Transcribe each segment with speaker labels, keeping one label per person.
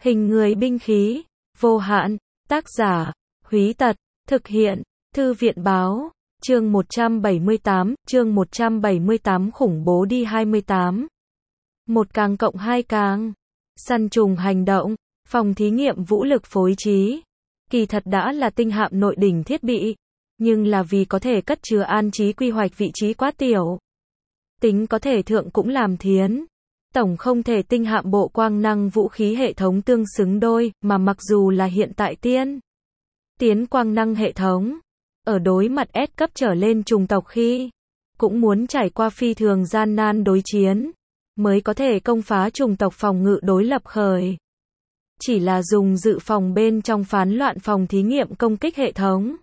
Speaker 1: Hình người binh khí, vô hạn, tác giả, Húy Tật, thực hiện, Thư viện báo, chương 178 khủng bố đi 28. 1 càng cộng 2 càng. Săn trùng hành động, phòng thí nghiệm vũ lực phối trí. Kỳ thật đã là tinh hạm nội đỉnh thiết bị, nhưng là vì có thể cất chứa an trí quy hoạch vị trí quá tiểu. Tính có thể thượng cũng làm thiến. Tổng không thể tinh hạm bộ quang năng vũ khí hệ thống tương xứng đôi, mà mặc dù là hiện tại tiến quang năng hệ thống, ở đối mặt S cấp trở lên chủng tộc khi, cũng muốn trải qua phi thường gian nan đối chiến, mới có thể công phá chủng tộc phòng ngự đối lập khởi. Chỉ là dùng dự phòng bên trong phán loạn phòng thí nghiệm công kích hệ thống.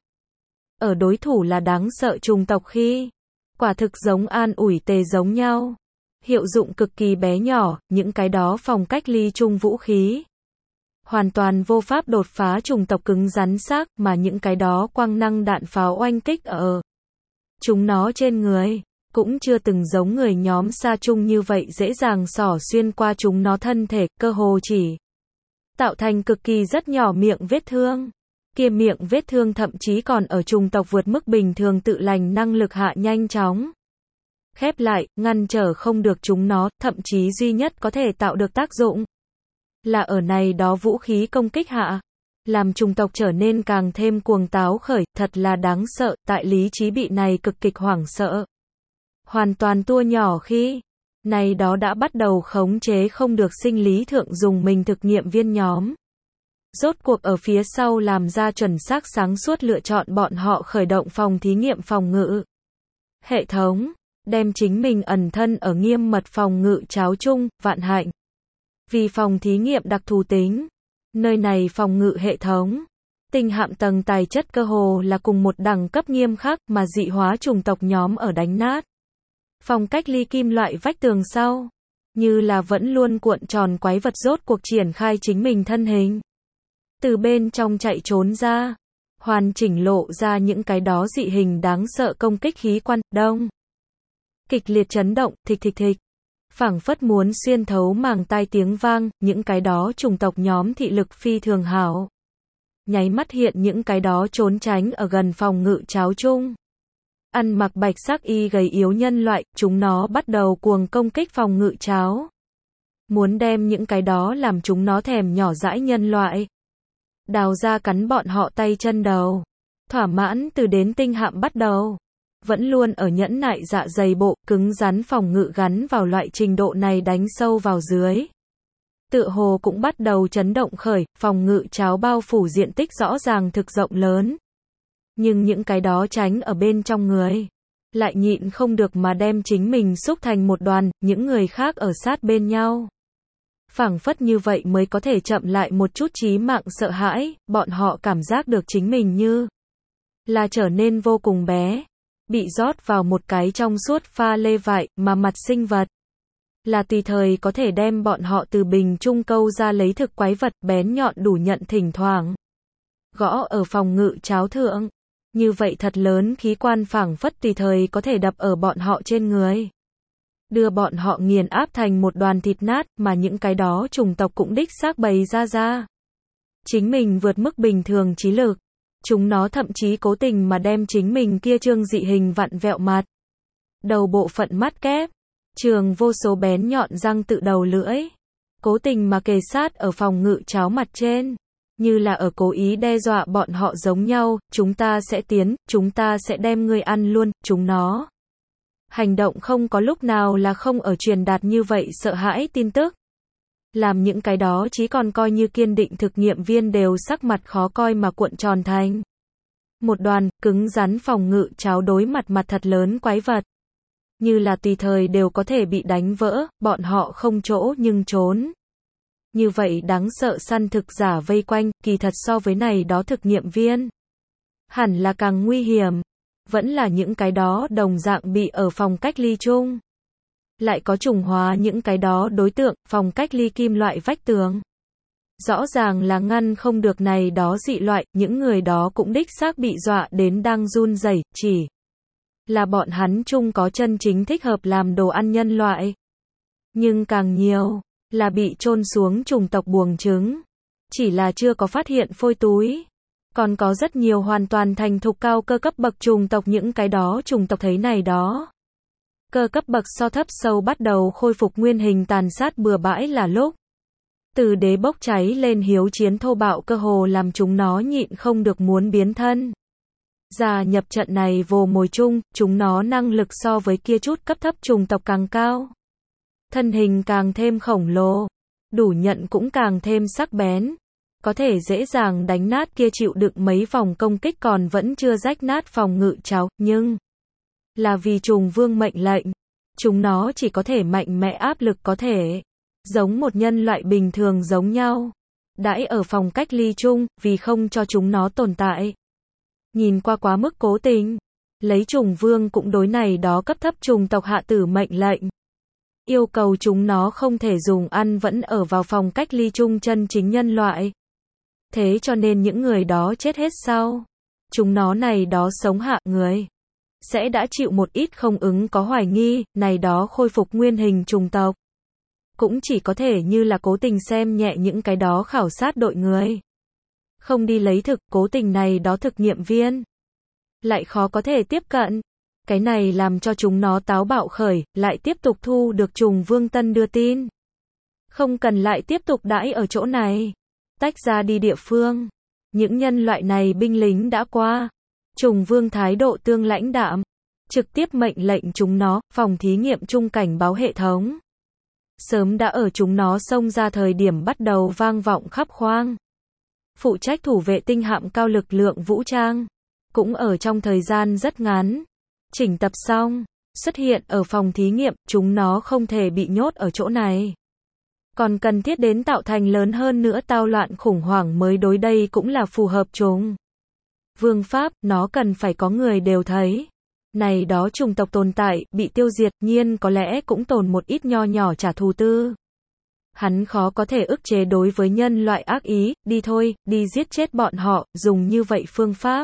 Speaker 1: Ở đối thủ là đáng sợ chủng tộc khi, quả thực giống an ủi tề giống nhau. Hiệu dụng cực kỳ bé nhỏ, những cái đó phòng cách ly chung vũ khí. Hoàn toàn vô pháp đột phá chủng tộc cứng rắn xác, mà những cái đó quang năng đạn pháo oanh kích ở chúng nó trên người, cũng chưa từng giống người nhóm Sa Trung như vậy dễ dàng xỏ xuyên qua chúng nó thân thể, cơ hồ chỉ tạo thành cực kỳ rất nhỏ miệng vết thương. Kia miệng vết thương thậm chí còn ở chủng tộc vượt mức bình thường tự lành năng lực hạ nhanh chóng khép lại, ngăn trở không được chúng nó, thậm chí duy nhất có thể tạo được tác dụng là ở này đó vũ khí công kích hạ, làm chủng tộc trở nên càng thêm cuồng táo khởi, thật là đáng sợ, tại lý trí bị này cực kịch hoảng sợ. Hoàn toàn tua nhỏ khi, này đó đã bắt đầu khống chế không được sinh lý thượng dùng mình thực nghiệm viên nhóm. Rốt cuộc ở phía sau làm ra chuẩn xác sáng suốt lựa chọn bọn họ khởi động phòng thí nghiệm phòng ngự hệ thống, đem chính mình ẩn thân ở nghiêm mật phòng ngự cháo chung, vạn hạnh. Vì phòng thí nghiệm đặc thù tính, nơi này phòng ngự hệ thống, tinh hạm tầng tài chất cơ hồ là cùng một đẳng cấp nghiêm khắc mà dị hóa chủng tộc nhóm ở đánh nát. Phòng cách ly kim loại vách tường sau, như là vẫn luôn cuộn tròn quái vật rốt cuộc triển khai chính mình thân hình. Từ bên trong chạy trốn ra, hoàn chỉnh lộ ra những cái đó dị hình đáng sợ công kích khí quan, đông. Kịch liệt chấn động, thịch thịch thịch. Phảng phất muốn xuyên thấu màng tai tiếng vang, những cái đó chủng tộc nhóm thị lực phi thường hảo. Nháy mắt hiện những cái đó trốn tránh ở gần phòng ngự cháo chung. Ăn mặc bạch sắc y gầy yếu nhân loại, chúng nó bắt đầu cuồng công kích phòng ngự cháo. Muốn đem những cái đó làm chúng nó thèm nhỏ dãi nhân loại. Đào ra cắn bọn họ tay chân đầu. Thỏa mãn từ đến tinh hạm bắt đầu. Vẫn luôn ở nhẫn nại dạ dày bộ, cứng rắn phòng ngự gắn vào loại trình độ này đánh sâu vào dưới. Tựa hồ cũng bắt đầu chấn động khởi, phòng ngự cháo bao phủ diện tích rõ ràng thực rộng lớn. Nhưng những cái đó tránh ở bên trong người, lại nhịn không được mà đem chính mình xúc thành một đoàn, những người khác ở sát bên nhau. Phảng phất như vậy mới có thể chậm lại một chút chí mạng sợ hãi, bọn họ cảm giác được chính mình như là trở nên vô cùng bé. Bị rót vào một cái trong suốt pha lê vải, mà mặt sinh vật là tùy thời có thể đem bọn họ từ bình trung câu ra lấy thực quái vật bén nhọn đủ nhận thỉnh thoảng gõ ở phòng ngự cháo thượng. Như vậy thật lớn khí quan phảng phất tùy thời có thể đập ở bọn họ trên người. Đưa bọn họ nghiền áp thành một đoàn thịt nát, mà những cái đó chủng tộc cũng đích xác bày ra. Chính mình vượt mức bình thường trí lực. Chúng nó thậm chí cố tình mà đem chính mình kia trương dị hình vặn vẹo mặt. Đầu bộ phận mắt kép. Trường vô số bén nhọn răng tự đầu lưỡi. Cố tình mà kề sát ở phòng ngự cháo mặt trên. Như là ở cố ý đe dọa bọn họ giống nhau, chúng ta sẽ tiến, chúng ta sẽ đem ngươi ăn luôn, chúng nó. Hành động không có lúc nào là không ở truyền đạt như vậy sợ hãi tin tức. Làm những cái đó chỉ còn coi như kiên định thực nghiệm viên đều sắc mặt khó coi mà cuộn tròn thành một đoàn, cứng rắn phòng ngự cháo đối mặt thật lớn quái vật. Như là tùy thời đều có thể bị đánh vỡ, bọn họ không chỗ nhưng trốn. Như vậy đáng sợ săn thực giả vây quanh, kỳ thật so với này đó thực nghiệm viên. Hẳn là càng nguy hiểm. Vẫn là những cái đó đồng dạng bị ở phòng cách ly chung. Lại có trùng hóa những cái đó đối tượng, phòng cách ly kim loại vách tường. Rõ ràng là ngăn không được này đó dị loại, những người đó cũng đích xác bị dọa đến đang run rẩy, chỉ là bọn hắn chung có chân chính thích hợp làm đồ ăn nhân loại. Nhưng càng nhiều, là bị chôn xuống chủng tộc buồng trứng. Chỉ là chưa có phát hiện phôi túi. Còn có rất nhiều hoàn toàn thành thục cao cơ cấp bậc chủng tộc, những cái đó chủng tộc thấy này đó. Cơ cấp bậc so thấp sâu bắt đầu khôi phục nguyên hình tàn sát bừa bãi là lúc. Từ đế bốc cháy lên hiếu chiến thô bạo cơ hồ làm chúng nó nhịn không được muốn biến thân. Gia nhập trận này vồ mồi chung, chúng nó năng lực so với kia chút cấp thấp chủng tộc càng cao. Thân hình càng thêm khổng lồ, đủ nhận cũng càng thêm sắc bén. Có thể dễ dàng đánh nát kia chịu đựng mấy vòng công kích còn vẫn chưa rách nát phòng ngự cháo, nhưng là vì trùng vương mệnh lệnh, chúng nó chỉ có thể mạnh mẽ áp lực có thể giống một nhân loại bình thường giống nhau, đãi ở phòng cách ly chung, vì không cho chúng nó tồn tại. Nhìn qua quá mức cố tình, lấy trùng vương cũng đối này đó cấp thấp chủng tộc hạ tử mệnh lệnh. Yêu cầu chúng nó không thể dùng ăn vẫn ở vào phòng cách ly chung chân chính nhân loại. Thế cho nên những người đó chết hết sau. Chúng nó này đó sống hạ người. Sẽ đã chịu một ít không ứng có hoài nghi, này đó khôi phục nguyên hình chủng tộc. Cũng chỉ có thể như là cố tình xem nhẹ những cái đó khảo sát đội người. Không đi lấy thực, cố tình này đó thực nghiệm viên. Lại khó có thể tiếp cận. Cái này làm cho chúng nó táo bạo khởi, lại tiếp tục thu được trùng vương tân đưa tin. Không cần lại tiếp tục đãi ở chỗ này. Tách ra đi địa phương. Những nhân loại này binh lính đã qua. Trùng vương thái độ tương lãnh đạm. Trực tiếp mệnh lệnh chúng nó, phòng thí nghiệm chung cảnh báo hệ thống. Sớm đã ở chúng nó xông ra thời điểm bắt đầu vang vọng khắp khoang. Phụ trách thủ vệ tinh hạm cao lực lượng vũ trang. Cũng ở trong thời gian rất ngắn. Chỉnh tập xong, xuất hiện ở phòng thí nghiệm, chúng nó không thể bị nhốt ở chỗ này. Còn cần thiết đến tạo thành lớn hơn nữa tao loạn khủng hoảng mới đối, đây cũng là phù hợp chúng. Vương pháp, nó cần phải có người đều thấy. Này đó chủng tộc tồn tại, bị tiêu diệt, nhiên có lẽ cũng tồn một ít nho nhỏ trả thù tư. Hắn khó có thể ức chế đối với nhân loại ác ý, đi thôi, đi giết chết bọn họ, dùng như vậy phương pháp.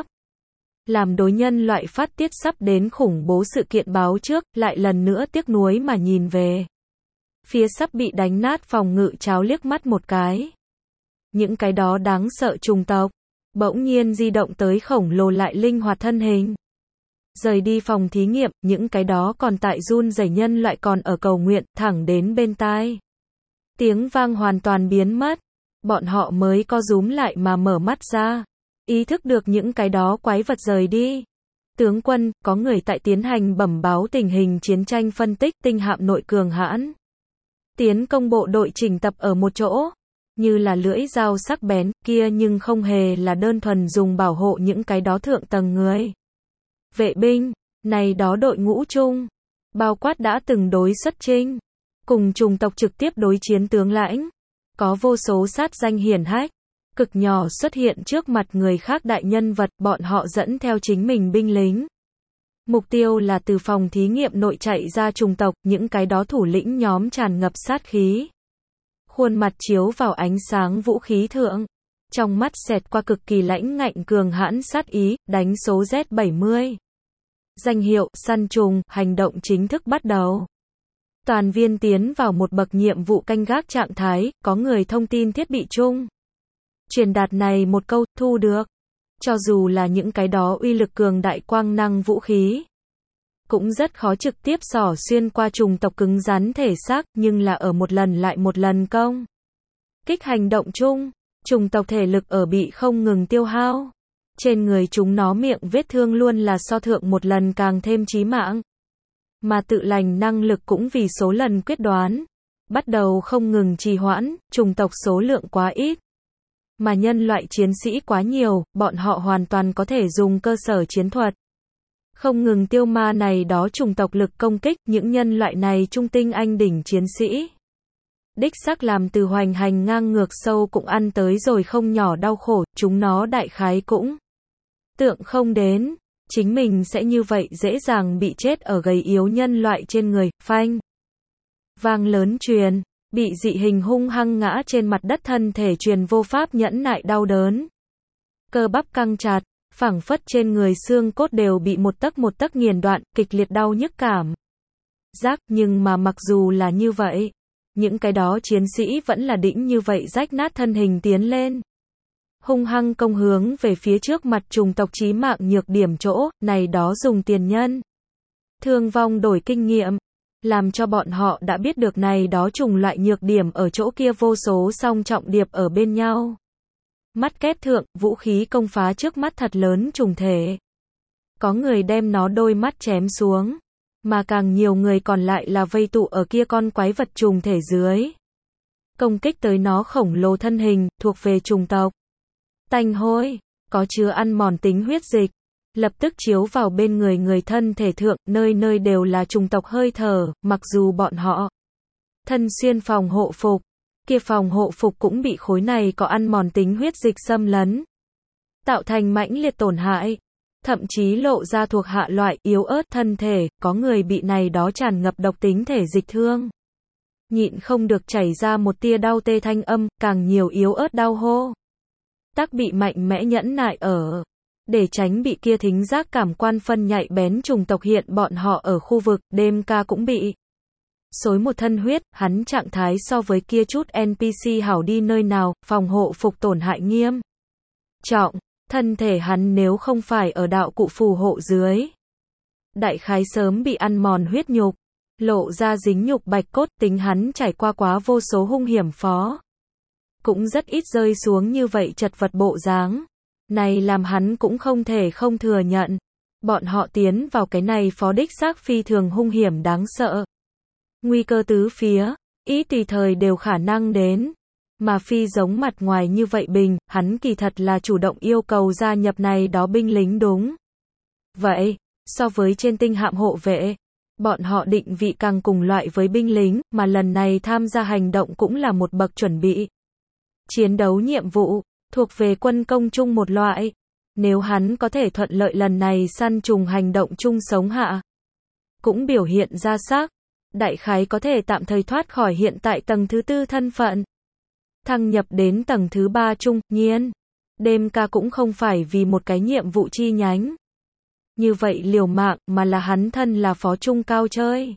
Speaker 1: Làm đối nhân loại phát tiết sắp đến khủng bố sự kiện báo trước, lại lần nữa tiếc nuối mà nhìn về. Phía sắp bị đánh nát phòng ngự cháo liếc mắt một cái. Những cái đó đáng sợ chủng tộc, bỗng nhiên di động tới khổng lồ lại linh hoạt thân hình. Rời đi phòng thí nghiệm, những cái đó còn tại run rẩy nhân loại còn ở cầu nguyện, thẳng đến bên tai. Tiếng vang hoàn toàn biến mất. Bọn họ mới co rúm lại mà mở mắt ra. Ý thức được những cái đó quái vật rời đi. Tướng quân, có người tại tiến hành bẩm báo tình hình chiến tranh phân tích tinh hạm nội cường hãn. Tiến công bộ đội chỉnh tập ở một chỗ. Như là lưỡi dao sắc bén, kia nhưng không hề là đơn thuần dùng bảo hộ những cái đó thượng tầng người. Vệ binh, này đó đội ngũ chung. Bao quát đã từng đối xuất chinh. Cùng chủng tộc trực tiếp đối chiến tướng lãnh. Có vô số sát danh hiển hách. Cực nhỏ xuất hiện trước mặt người khác đại nhân vật, bọn họ dẫn theo chính mình binh lính. Mục tiêu là từ phòng thí nghiệm nội chạy ra chủng tộc, những cái đó thủ lĩnh nhóm tràn ngập sát khí. Khuôn mặt chiếu vào ánh sáng vũ khí thượng. Trong mắt xẹt qua cực kỳ lãnh ngạnh cường hãn sát ý, đánh số Z70. Danh hiệu, săn trùng, hành động chính thức bắt đầu. Toàn viên tiến vào một bậc nhiệm vụ canh gác trạng thái, có người thông tin thiết bị chung. Truyền đạt này một câu, thu được. Cho dù là những cái đó uy lực cường đại quang năng vũ khí. Cũng rất khó trực tiếp xỏ xuyên qua chủng tộc cứng rắn thể xác, nhưng là ở một lần lại một lần công. Kích hành động chung, chủng tộc thể lực ở bị không ngừng tiêu hao. Trên người chúng nó miệng vết thương luôn là so thượng một lần càng thêm chí mạng. Mà tự lành năng lực cũng vì số lần quyết đoán. Bắt đầu không ngừng trì hoãn, chủng tộc số lượng quá ít. Mà nhân loại chiến sĩ quá nhiều, bọn họ hoàn toàn có thể dùng cơ sở chiến thuật. Không ngừng tiêu ma này đó chủng tộc lực công kích, những nhân loại này trung tinh anh đỉnh chiến sĩ. Đích xác làm từ hoành hành ngang ngược sâu cũng ăn tới rồi không nhỏ đau khổ, chúng nó đại khái cũng tượng không đến. Chính mình sẽ như vậy dễ dàng bị chết ở gầy yếu nhân loại trên người, phanh. Vang lớn truyền, bị dị hình hung hăng ngã trên mặt đất thân thể truyền vô pháp nhẫn nại đau đớn. Cơ bắp căng chặt, phảng phất trên người xương cốt đều bị một tấc nghiền đoạn, kịch liệt đau nhức cảm. Nhưng mà mặc dù là như vậy, những cái đó chiến sĩ vẫn là đĩnh như vậy rách nát thân hình tiến lên. Hung hăng công hướng về phía trước mặt chủng tộc chí mạng nhược điểm chỗ, này đó dùng tiền nhân. Thương vong đổi kinh nghiệm, làm cho bọn họ đã biết được này đó chủng loại nhược điểm ở chỗ kia vô số song trọng điệp ở bên nhau. Mắt kép thượng, vũ khí công phá trước mắt thật lớn trùng thể. Có người đem nó đôi mắt chém xuống, mà càng nhiều người còn lại là vây tụ ở kia con quái vật trùng thể dưới. Công kích tới nó khổng lồ thân hình, thuộc về trùng tộc. Tanh hôi, có chứa ăn mòn tính huyết dịch, lập tức chiếu vào bên người thân thể thượng, nơi nơi đều là trùng tộc hơi thở, mặc dù bọn họ thân xuyên phòng hộ phục, kia phòng hộ phục cũng bị khối này có ăn mòn tính huyết dịch xâm lấn, tạo thành mãnh liệt tổn hại, thậm chí lộ ra thuộc hạ loại yếu ớt thân thể, có người bị này đó tràn ngập độc tính thể dịch thương. Nhịn không được chảy ra một tia đau tê thanh âm, càng nhiều yếu ớt đau hô. Tắc bị mạnh mẽ nhẫn nại ở. Để tránh bị kia thính giác cảm quan phân nhạy bén trùng tộc hiện bọn họ ở khu vực, đêm ca cũng bị xối một thân huyết, hắn trạng thái so với kia chút NPC hảo đi nơi nào, phòng hộ phục tổn hại nghiêm trọng, thân thể hắn nếu không phải ở đạo cụ phù hộ dưới. Đại khái sớm bị ăn mòn huyết nhục, lộ ra dính nhục bạch cốt, tính hắn trải qua quá vô số hung hiểm phó. Cũng rất ít rơi xuống như vậy chật vật bộ dáng. Này làm hắn cũng không thể không thừa nhận. Bọn họ tiến vào cái này phó đích xác phi thường hung hiểm đáng sợ. Nguy cơ tứ phía, ý tùy thời đều khả năng đến. Mà phi giống mặt ngoài như vậy bình, hắn kỳ thật là chủ động yêu cầu gia nhập này đó binh lính đúng. Vậy, so với trên tinh hạm hộ vệ, bọn họ định vị càng cùng loại với binh lính, mà lần này tham gia hành động cũng là một bậc chuẩn bị. Chiến đấu nhiệm vụ, thuộc về quân công chung một loại. Nếu hắn có thể thuận lợi lần này săn trùng hành động chung sống hạ, cũng biểu hiện ra sắc, đại khái có thể tạm thời thoát khỏi hiện tại tầng thứ 4 thân phận. Thăng nhập đến tầng thứ 3 chung, nhiên. Đêm ca cũng không phải vì một cái nhiệm vụ chi nhánh. Như vậy liều mạng mà là hắn thân là phó trung cao chơi.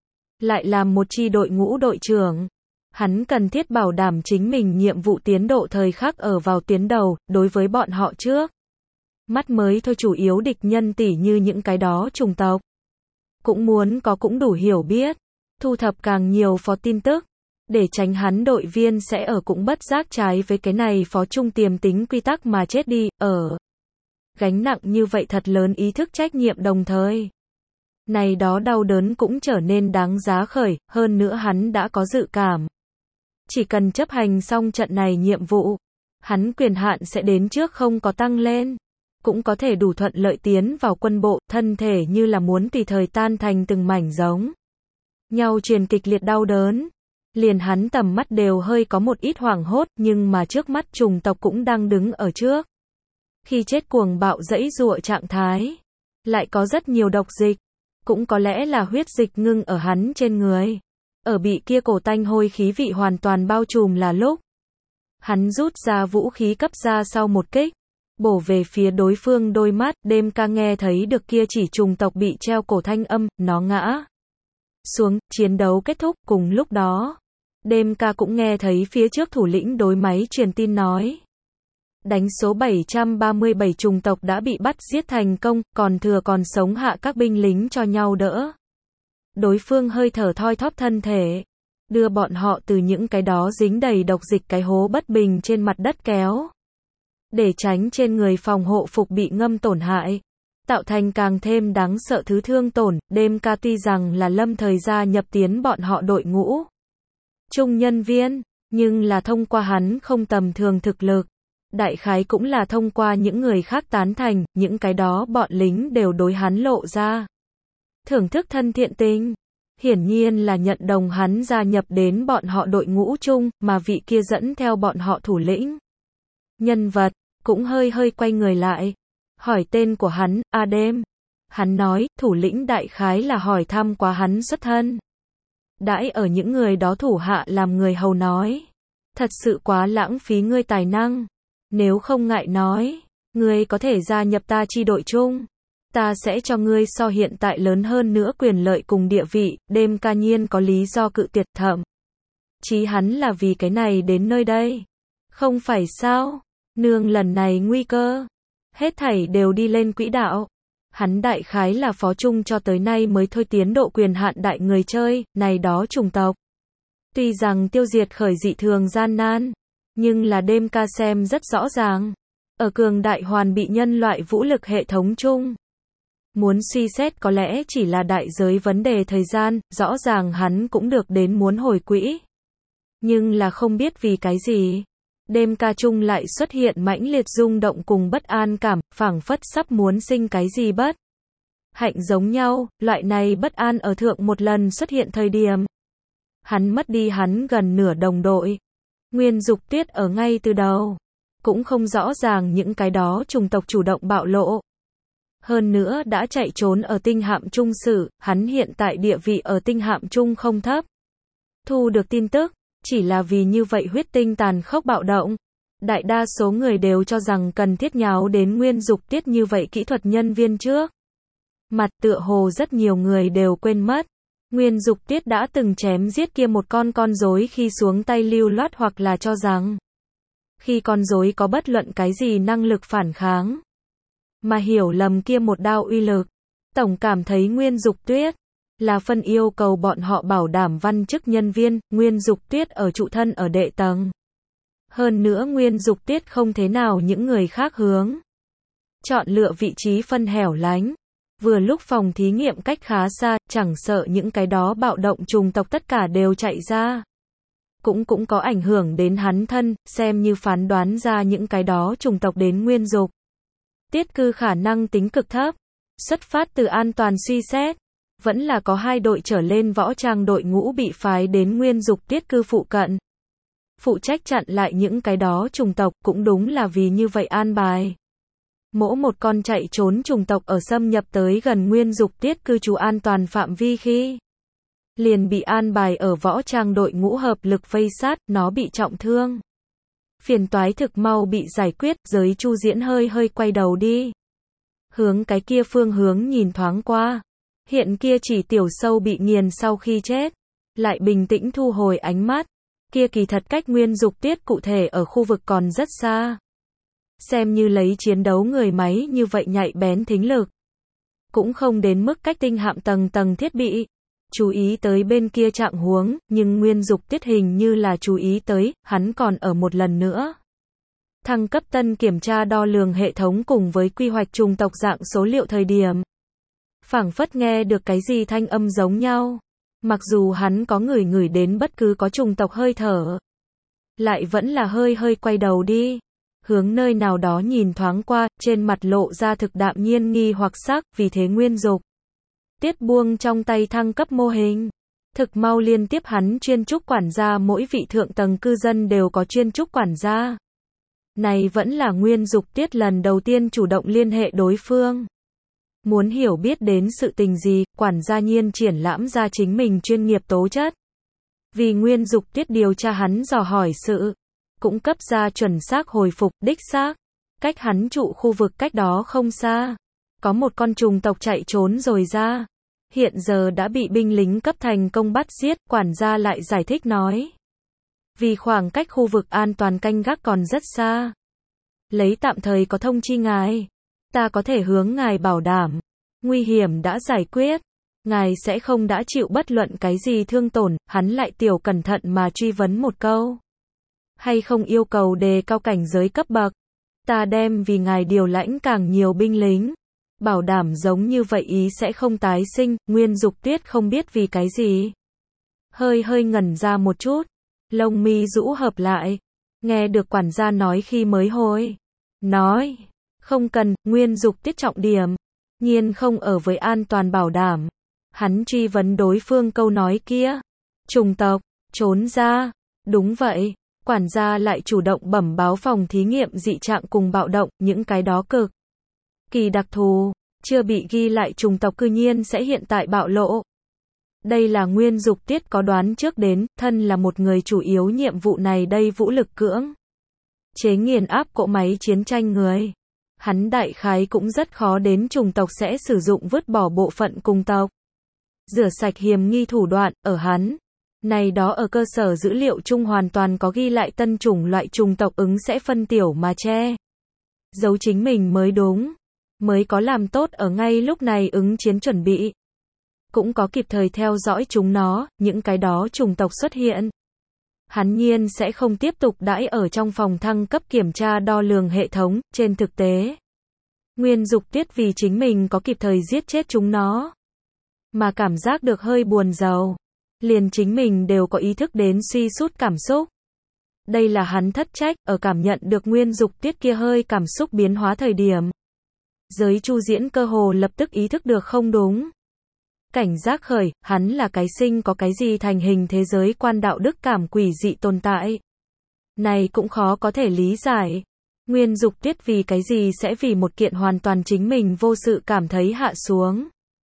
Speaker 1: Lại làm một chi đội ngũ đội trưởng. Hắn cần thiết bảo đảm chính mình nhiệm vụ tiến độ thời khắc ở vào tuyến đầu, đối với bọn họ trước. Mắt mới thôi chủ yếu địch nhân tỉ như những cái đó trùng tộc. Cũng muốn có cũng đủ hiểu biết, thu thập càng nhiều phó tin tức, để tránh hắn đội viên sẽ ở cũng bất giác trái với cái này phó trung tiềm tính quy tắc mà chết đi, ở. Gánh nặng như vậy thật lớn ý thức trách nhiệm đồng thời. Này đó đau đớn cũng trở nên đáng giá khởi, hơn nữa hắn đã có dự cảm. Chỉ cần chấp hành xong trận này nhiệm vụ, hắn quyền hạn sẽ đến trước không có tăng lên. Cũng có thể đủ thuận lợi tiến vào quân bộ, thân thể như là muốn tùy thời tan thành từng mảnh giống nhau truyền kịch liệt đau đớn. Liền hắn tầm mắt đều hơi có một ít hoảng hốt, nhưng mà trước mắt trùng tộc cũng đang đứng ở trước. Khi chết cuồng bạo dẫy dụa trạng thái, lại có rất nhiều độc dịch, cũng có lẽ là huyết dịch ngưng ở hắn trên người. Ở bị kia cổ tanh hôi khí vị hoàn toàn bao trùm là lúc hắn rút ra vũ khí cấp ra sau một kích, bổ về phía đối phương đôi mắt, đêm ca nghe thấy được kia chỉ trùng tộc bị treo cổ thanh âm, nó ngã xuống, chiến đấu kết thúc, cùng lúc đó. Đêm ca cũng nghe thấy phía trước thủ lĩnh đối máy truyền tin nói. Đánh số 737 trùng tộc đã bị bắt giết thành công, còn thừa còn sống hạ các binh lính cho nhau đỡ. Đối phương hơi thở thoi thóp thân thể, đưa bọn họ từ những cái đó dính đầy độc dịch cái hố bất bình trên mặt đất kéo. Để tránh trên người phòng hộ phục bị ngâm tổn hại, tạo thành càng thêm đáng sợ thứ thương tổn. Đêm ca tuy rằng là lâm thời gia nhập tiến bọn họ đội ngũ chung nhân viên, nhưng là thông qua hắn không tầm thường thực lực. Đại khái cũng là thông qua những người khác tán thành, những cái đó bọn lính đều đối hắn lộ ra thưởng thức thân thiện tình. Hiển nhiên là nhận đồng hắn gia nhập đến bọn họ đội ngũ chung, mà vị kia dẫn theo bọn họ thủ lĩnh. Nhân vật, cũng hơi quay người lại. Hỏi tên của hắn, đêm. Hắn nói, thủ lĩnh đại khái là hỏi thăm qua hắn xuất thân. Đãi ở những người đó thủ hạ làm người hầu nói. Thật sự quá lãng phí ngươi tài năng. Nếu không ngại nói, ngươi có thể gia nhập ta chi đội chung. Ta sẽ cho ngươi so hiện tại lớn hơn nữa quyền lợi cùng địa vị. Đêm ca nhiên có lý do cự tuyệt, thậm Chí hắn là vì cái này đến nơi đây. Không phải sao? Nương lần này nguy cơ. Hết thảy đều đi lên quỹ đạo. Hắn đại khái là phó chung cho tới nay mới thôi tiến độ quyền hạn đại người chơi, này đó chủng tộc. Tuy rằng tiêu diệt khởi dị thường gian nan, nhưng là đêm ca xem rất rõ ràng. Ở cường đại hoàn bị nhân loại vũ lực hệ thống chung. Muốn suy xét có lẽ chỉ là đại giới vấn đề thời gian, rõ ràng hắn cũng được đến muốn hồi quỹ. Nhưng là không biết vì cái gì. Đêm ca chung lại xuất hiện mãnh liệt rung động cùng bất an cảm, phảng phất sắp muốn sinh cái gì bất. Hạnh giống nhau, loại này bất an ở thượng một lần xuất hiện thời điểm. Hắn mất đi hắn gần nửa đồng đội. Nguyên Dục Tuyết ở ngay từ đầu. Cũng không rõ ràng những cái đó chủng tộc chủ động bạo lộ. Hơn nữa đã chạy trốn ở tinh hạm trung sử, hắn hiện tại địa vị ở tinh hạm trung không thấp. Thu được tin tức, chỉ là vì như vậy huyết tinh tàn khốc bạo động. Đại đa số người đều cho rằng cần thiết nháo đến Nguyên Dục Tiết như vậy kỹ thuật nhân viên trước. Mặt tựa hồ rất nhiều người đều quên mất. Nguyên Dục Tiết đã từng chém giết kia một con rối khi xuống tay lưu loát hoặc là cho rằng khi con rối có bất luận cái gì năng lực phản kháng. Mà hiểu lầm kia một đao uy lực. Tổng cảm thấy Nguyên Dục Tuyết là phân yêu cầu bọn họ bảo đảm văn chức nhân viên, Nguyên Dục Tuyết ở trụ thân ở đệ tầng. Hơn nữa Nguyên Dục Tuyết không thế nào những người khác hướng. Chọn lựa vị trí phân hẻo lánh. Vừa lúc phòng thí nghiệm cách khá xa, chẳng sợ những cái đó bạo động chủng tộc tất cả đều chạy ra. Cũng có ảnh hưởng đến hắn thân, xem như phán đoán ra những cái đó chủng tộc đến Nguyên Dục Tiết cư khả năng tính cực thấp. Xuất phát từ an toàn suy xét. Vẫn là có 2 đội trở lên võ trang đội ngũ bị phái đến Nguyên Dục Tiết cư phụ cận. Phụ trách chặn lại những cái đó chủng tộc, cũng đúng là vì như vậy an bài. Mỗi một con chạy trốn chủng tộc ở xâm nhập tới gần Nguyên Dục Tiết cư trú an toàn phạm vi khi liền bị an bài ở võ trang đội ngũ hợp lực vây sát, nó bị trọng thương. Phiền toái thực mau bị giải quyết, giới Chu Diễn hơi quay đầu đi. Hướng cái kia phương hướng nhìn thoáng qua. Hiện kia chỉ tiểu sâu bị nghiền sau khi chết. Lại bình tĩnh thu hồi ánh mắt. Kia kỳ thật cách Nguyên Dục Tiết cụ thể ở khu vực còn rất xa. Xem như lấy chiến đấu người máy như vậy nhạy bén thính lực. Cũng không đến mức cách tinh hạm tầng thiết bị. Chú ý tới bên kia trạng huống, nhưng Nguyên Dục Tiết hình như là chú ý tới, hắn còn ở một lần nữa. Thăng cấp tân kiểm tra đo lường hệ thống cùng với quy hoạch chủng tộc dạng số liệu thời điểm. Phảng phất nghe được cái gì thanh âm giống nhau. Mặc dù hắn có ngửi đến bất cứ có chủng tộc hơi thở. Lại vẫn là hơi quay đầu đi. Hướng nơi nào đó nhìn thoáng qua, trên mặt lộ ra thực đạm nhiên nghi hoặc sắc, vì thế Nguyên Dục Tiết buông trong tay thăng cấp mô hình. Thực mau liên tiếp hắn chuyên trúc quản gia, mỗi vị thượng tầng cư dân đều có chuyên trúc quản gia. Này vẫn là Nguyên Dục Tiết lần đầu tiên chủ động liên hệ đối phương. Muốn hiểu biết đến sự tình gì, quản gia nhiên triển lãm ra chính mình chuyên nghiệp tố chất. Vì Nguyên Dục Tiết điều tra hắn dò hỏi sự, cũng cấp ra chuẩn xác hồi phục, đích xác. Cách hắn trụ khu vực cách đó không xa. Có một con trùng tộc chạy trốn rồi ra. Hiện giờ đã bị binh lính cấp thành công bắt giết, quản gia lại giải thích nói. Vì khoảng cách khu vực an toàn canh gác còn rất xa. Lấy tạm thời có thông chi ngài. Ta có thể hướng ngài bảo đảm. Nguy hiểm đã giải quyết. Ngài sẽ không đã chịu bất luận cái gì thương tổn, hắn lại tiểu cẩn thận mà truy vấn một câu. Hay không yêu cầu đề cao cảnh giới cấp bậc. Ta đem vì ngài điều lãnh càng nhiều binh lính. Bảo đảm giống như vậy ý sẽ không tái sinh, Nguyên Dục Tiết không biết vì cái gì. Hơi ngẩn ra một chút. Lông mi rũ hợp lại. Nghe được quản gia nói khi mới hồi. Nói. Không cần, Nguyên Dục Tiết trọng điểm. Nhiên không ở với an toàn bảo đảm. Hắn truy vấn đối phương câu nói kia. Chủng tộc, trốn ra. Đúng vậy. Quản gia lại chủ động bẩm báo phòng thí nghiệm dị trạng cùng bạo động, những cái đó cực kỳ đặc thù, chưa bị ghi lại chủng tộc cư nhiên sẽ hiện tại bạo lộ. Đây là Nguyên Dục Tiết có đoán trước đến, thân là một người chủ yếu nhiệm vụ này đây vũ lực cưỡng chế nghiền áp cỗ máy chiến tranh người. Hắn đại khái cũng rất khó đến chủng tộc sẽ sử dụng vứt bỏ bộ phận cùng tộc. Rửa sạch hiểm nghi thủ đoạn, ở hắn Này đó ở cơ sở dữ liệu chung hoàn toàn có ghi lại tân chủng loại chủng tộc ứng sẽ phân tiểu mà che giấu chính mình mới đúng. Mới có làm tốt ở ngay lúc này ứng chiến chuẩn bị. Cũng có kịp thời theo dõi chúng nó, những cái đó chủng tộc xuất hiện. Hắn nhiên sẽ không tiếp tục đãi ở trong phòng thăng cấp kiểm tra đo lường hệ thống, trên thực tế. Nguyên Dục Tiết vì chính mình có kịp thời giết chết chúng nó. Mà cảm giác được hơi buồn rầu. Liền chính mình đều có ý thức đến suy sút cảm xúc. Đây là hắn thất trách, ở cảm nhận được Nguyên Dục Tiết kia hơi cảm xúc biến hóa thời điểm. Giới Chu Diễn cơ hồ lập tức ý thức được không đúng. Cảnh giác khởi, hắn là cái sinh có cái gì thành hình thế giới quan đạo đức cảm quỷ dị tồn tại. Này cũng khó có thể lý giải. Nguyên Dục Tiết vì cái gì sẽ vì một kiện hoàn toàn chính mình vô sự cảm thấy hạ xuống.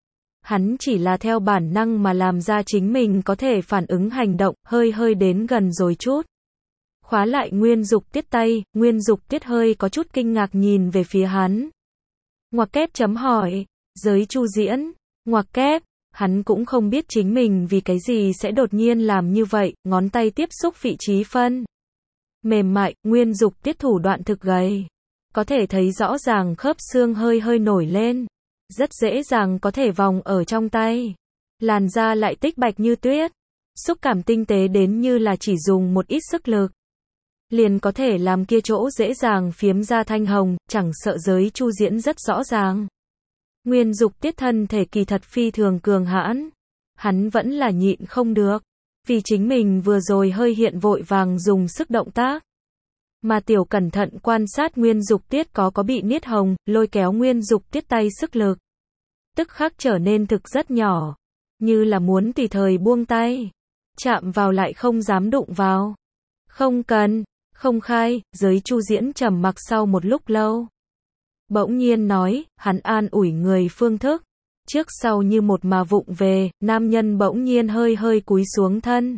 Speaker 1: Hắn chỉ là theo bản năng mà làm ra chính mình có thể phản ứng hành động, hơi đến gần rồi chút. Khóa lại Nguyên Dục Tiết tay, Nguyên Dục Tiết hơi có chút kinh ngạc nhìn về phía hắn. Ngoặc kép chấm hỏi, giới Chu Diễn, ngoặc kép, hắn cũng không biết chính mình vì cái gì sẽ đột nhiên làm như vậy, ngón tay tiếp xúc vị trí phân. Mềm mại, Nguyên Dục Tiết thủ đoạn thực gầy. Có thể thấy rõ ràng khớp xương hơi nổi lên. Rất dễ dàng có thể vòng ở trong tay. Làn da lại tích bạch như tuyết. Xúc cảm tinh tế đến như là chỉ dùng một ít sức lực. Liền có thể làm kia chỗ dễ dàng phiếm ra thanh hồng, chẳng sợ giới Chu Diễn rất rõ ràng. Nguyên Dục Tiết thân thể kỳ thật phi thường cường hãn. Hắn vẫn là nhịn không được. Vì chính mình vừa rồi hơi hiện vội vàng dùng sức động tác. Mà tiểu cẩn thận quan sát Nguyên Dục Tiết có bị niết hồng, lôi kéo Nguyên Dục Tiết tay sức lực. Tức khắc trở nên thực rất nhỏ. Như là muốn tùy thời buông tay. Chạm vào lại không dám đụng vào. Không cần, không khai, giới Chu Diễn trầm mặc sau một lúc lâu. Bỗng nhiên nói, hắn an ủi người phương thức. Trước sau như một mà vụng về, nam nhân bỗng nhiên hơi cúi xuống thân.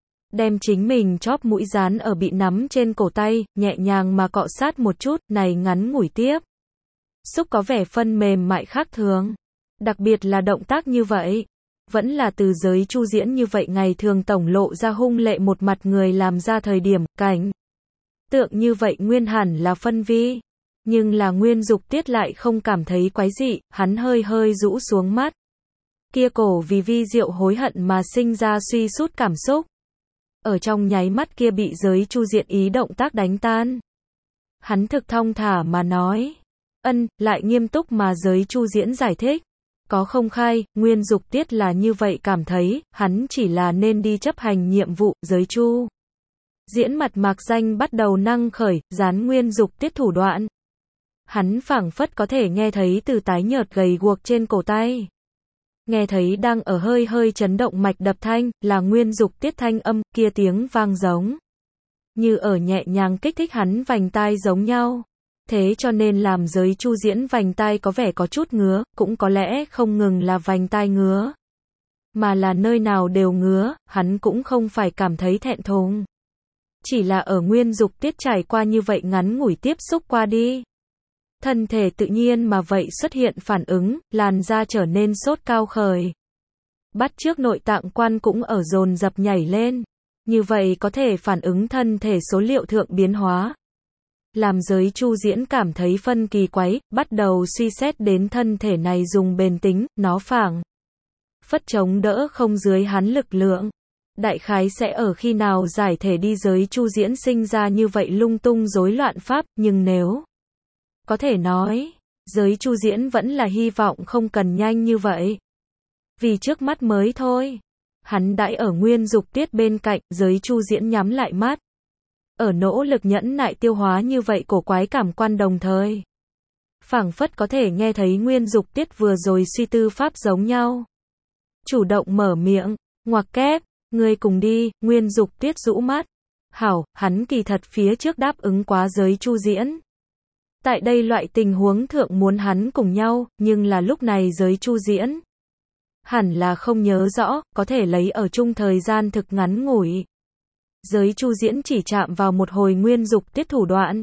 Speaker 1: Đem chính mình chóp mũi dán ở bị nắm trên cổ tay, nhẹ nhàng mà cọ sát một chút, này ngắn ngủi tiếp. Xúc có vẻ phân mềm mại khác thường. Đặc biệt là động tác như vậy. Vẫn là từ giới Chu Diễn như vậy ngày thường tổng lộ ra hung lệ một mặt người làm ra thời điểm, cảnh. Tượng như vậy nguyên hẳn là phân vi. Nhưng là Nguyên Dục Tiết lại không cảm thấy quái dị, hắn hơi rũ xuống mắt. Kia cổ vì vi diệu hối hận mà sinh ra suy sút cảm xúc. Ở trong nháy mắt kia bị giới Chu Diễn ý động tác đánh tan. Hắn thực thong thả mà nói. Lại nghiêm túc mà giới Chu Diễn giải thích. Có không khai, Nguyên Dục Tiết là như vậy cảm thấy, hắn chỉ là nên đi chấp hành nhiệm vụ, giới Chu Diễn mặt mạc danh bắt đầu năng khởi, dán Nguyên Dục Tiết thủ đoạn. Hắn phảng phất có thể nghe thấy từ tái nhợt gầy guộc trên cổ tay. Nghe thấy đang ở hơi chấn động mạch đập thanh, là Nguyên Dục Tiết thanh âm, kia tiếng vang giống. Như ở nhẹ nhàng kích thích hắn vành tai giống nhau. Thế cho nên làm giới Chu Diễn vành tai có vẻ có chút ngứa, cũng có lẽ không ngừng là vành tai ngứa. Mà là nơi nào đều ngứa, hắn cũng không phải cảm thấy thẹn thùng. Chỉ là ở Nguyên Dục Tiết trải qua như vậy ngắn ngủi tiếp xúc qua đi. Thân thể tự nhiên mà vậy xuất hiện phản ứng, làn da trở nên sốt cao khởi. Bắt chước nội tạng quan cũng ở dồn dập nhảy lên. Như vậy có thể phản ứng thân thể số liệu thượng biến hóa. Làm giới Chu Diễn cảm thấy phân kỳ quái, bắt đầu suy xét đến thân thể này dùng bền tính, nó phảng phất chống đỡ không dưới hắn lực lượng. Đại khái sẽ ở khi nào giải thể đi giới Chu Diễn sinh ra như vậy lung tung rối loạn pháp, nhưng nếu có thể nói, giới Chu Diễn vẫn là hy vọng không cần nhanh như vậy. Vì trước mắt mới thôi. Hắn đãi ở Nguyên Dục Tiết bên cạnh, giới Chu Diễn nhắm lại mắt. Ở nỗ lực nhẫn nại tiêu hóa như vậy cổ quái cảm quan đồng thời. Phảng phất có thể nghe thấy Nguyên Dục Tiết vừa rồi suy tư pháp giống nhau. Chủ động mở miệng, ngoặc kép, ngươi cùng đi, Nguyên Dục Tiết rũ mắt. Hảo, hắn kỳ thật phía trước đáp ứng quá giới Chu Diễn. Tại đây loại tình huống thượng muốn hắn cùng nhau, nhưng là lúc này giới Chu Diễn. Hẳn là không nhớ rõ, có thể lấy ở chung thời gian thực ngắn ngủi. Giới Chu Diễn chỉ chạm vào một hồi Nguyên Dục Tiết thủ đoạn.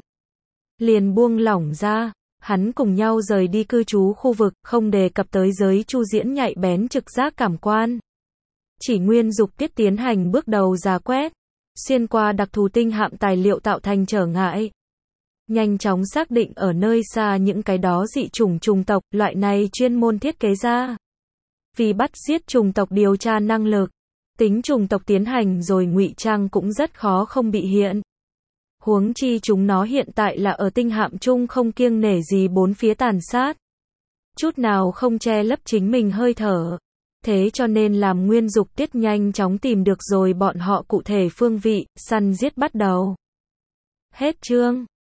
Speaker 1: Liền buông lỏng ra, hắn cùng nhau rời đi cư trú khu vực, không đề cập tới giới Chu Diễn nhạy bén trực giác cảm quan. Chỉ Nguyên Dục Tiết tiến hành bước đầu rà quét, xuyên qua đặc thù tinh hạm tài liệu tạo thành trở ngại. Nhanh chóng xác định ở nơi xa những cái đó dị chủng chủng tộc, loại này chuyên môn thiết kế ra. Vì bắt giết chủng tộc điều tra năng lực, tính chủng tộc tiến hành rồi ngụy trang cũng rất khó không bị hiện. Huống chi chúng nó hiện tại là ở tinh hạm chung không kiêng nể gì bốn phía tàn sát. Chút nào không che lấp chính mình hơi thở. Thế cho nên làm Nguyên Dục Tiết nhanh chóng tìm được rồi bọn họ cụ thể phương vị, săn giết bắt đầu. Hết chương.